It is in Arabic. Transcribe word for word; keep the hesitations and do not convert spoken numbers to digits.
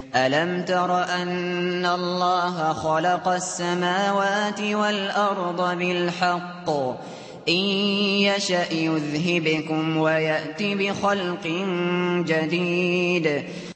ألم تر أن الله خلق السماوات والأرض بالحق إن يشأ يذهبكم ويأت بخلق جديد